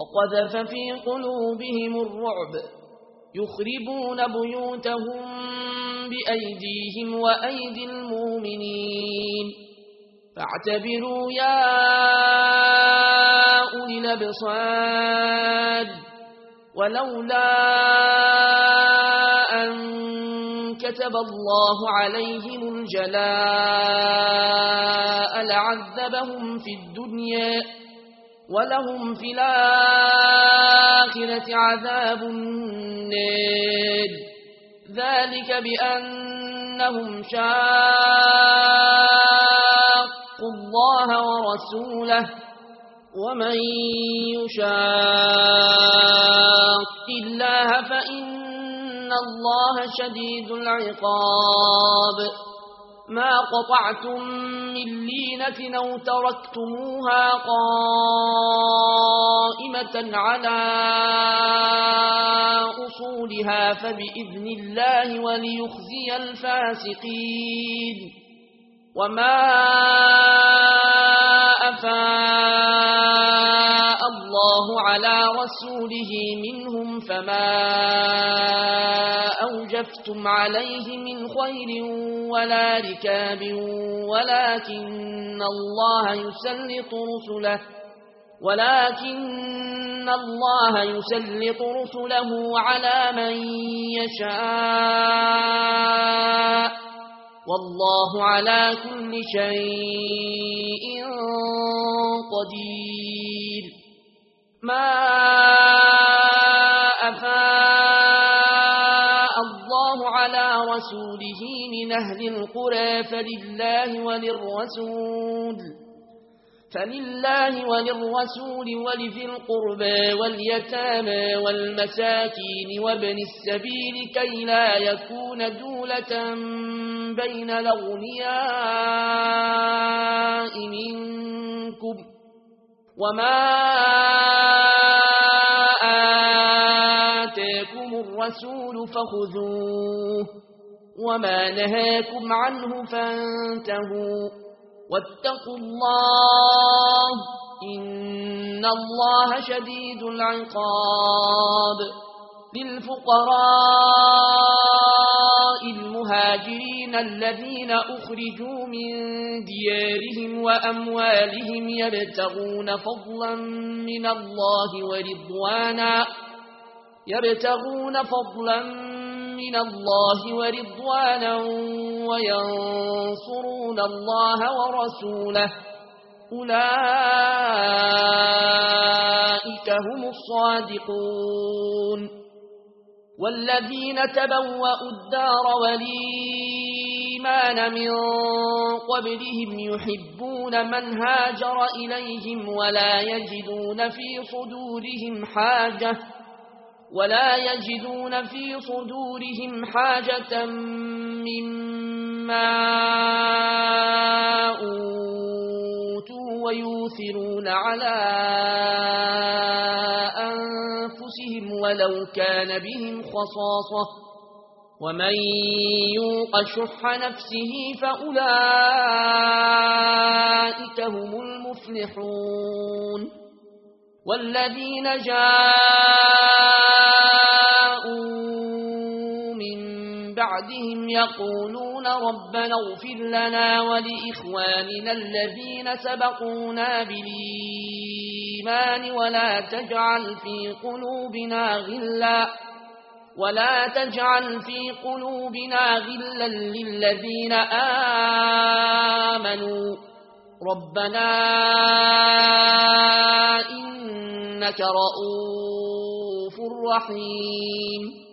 وقذف في قلوبهم الرعب يخربون بيوتهم بأيديهم وأيدي المؤمنين فاعتبروا يا أولي الأبصار ولولا أن كتب الله عليهم الجلاء لعذبهم في الدنيا ولهم في الآخرة عذاب النار ذلك بأنهم شاقوا الله ورسوله ومن يشاق الله فإن الله شديد العقاب ما قطعتم من لينة أو تركتموها قائمة على أصولها فبإذن الله وليخزي الفاسقين وما أفاء الله على رسوله منهم فما أوجفتم عليه من خير ولا ركاب ولكن الله يسلط رسله على من يشاء والله على كل شيء قدير ما أفاء الله على رسوله من أهل القرى فلله وللرسول ولذي القربى واليتامى والمساكين وابن السبيل كي لا يكون دولة بين الأغنياء منكم وما آتاكم الرسول فخذوه وما نهاكم عنه فانتهوا واتقوا الله إن الله شديد العقاب للفقراء المهاجرين الذين أخرجوا من ديارهم وأموالهم يبتغون فضلا من الله ورضوانا وينصرون الله ورسوله أولئك هم الصادقون والذين تبوأوا الدار والإيمان من قبلهم يحبون من هاجر إليهم ولا يجدون في صدورهم حاجة مما أوتوا ويؤثرون على أنفسهم ولو كان بهم خصاصة ومن يوق شح نفسه فأولئك هم المفلحون والذين جاءوا من بعدهم يقولون ربنا اغفر لنا ولإخواننا الذين سبقونا بالإيمان ولا تجعل في قلوبنا غلا للذين آمنوا ربنا إنك رؤوف رحيم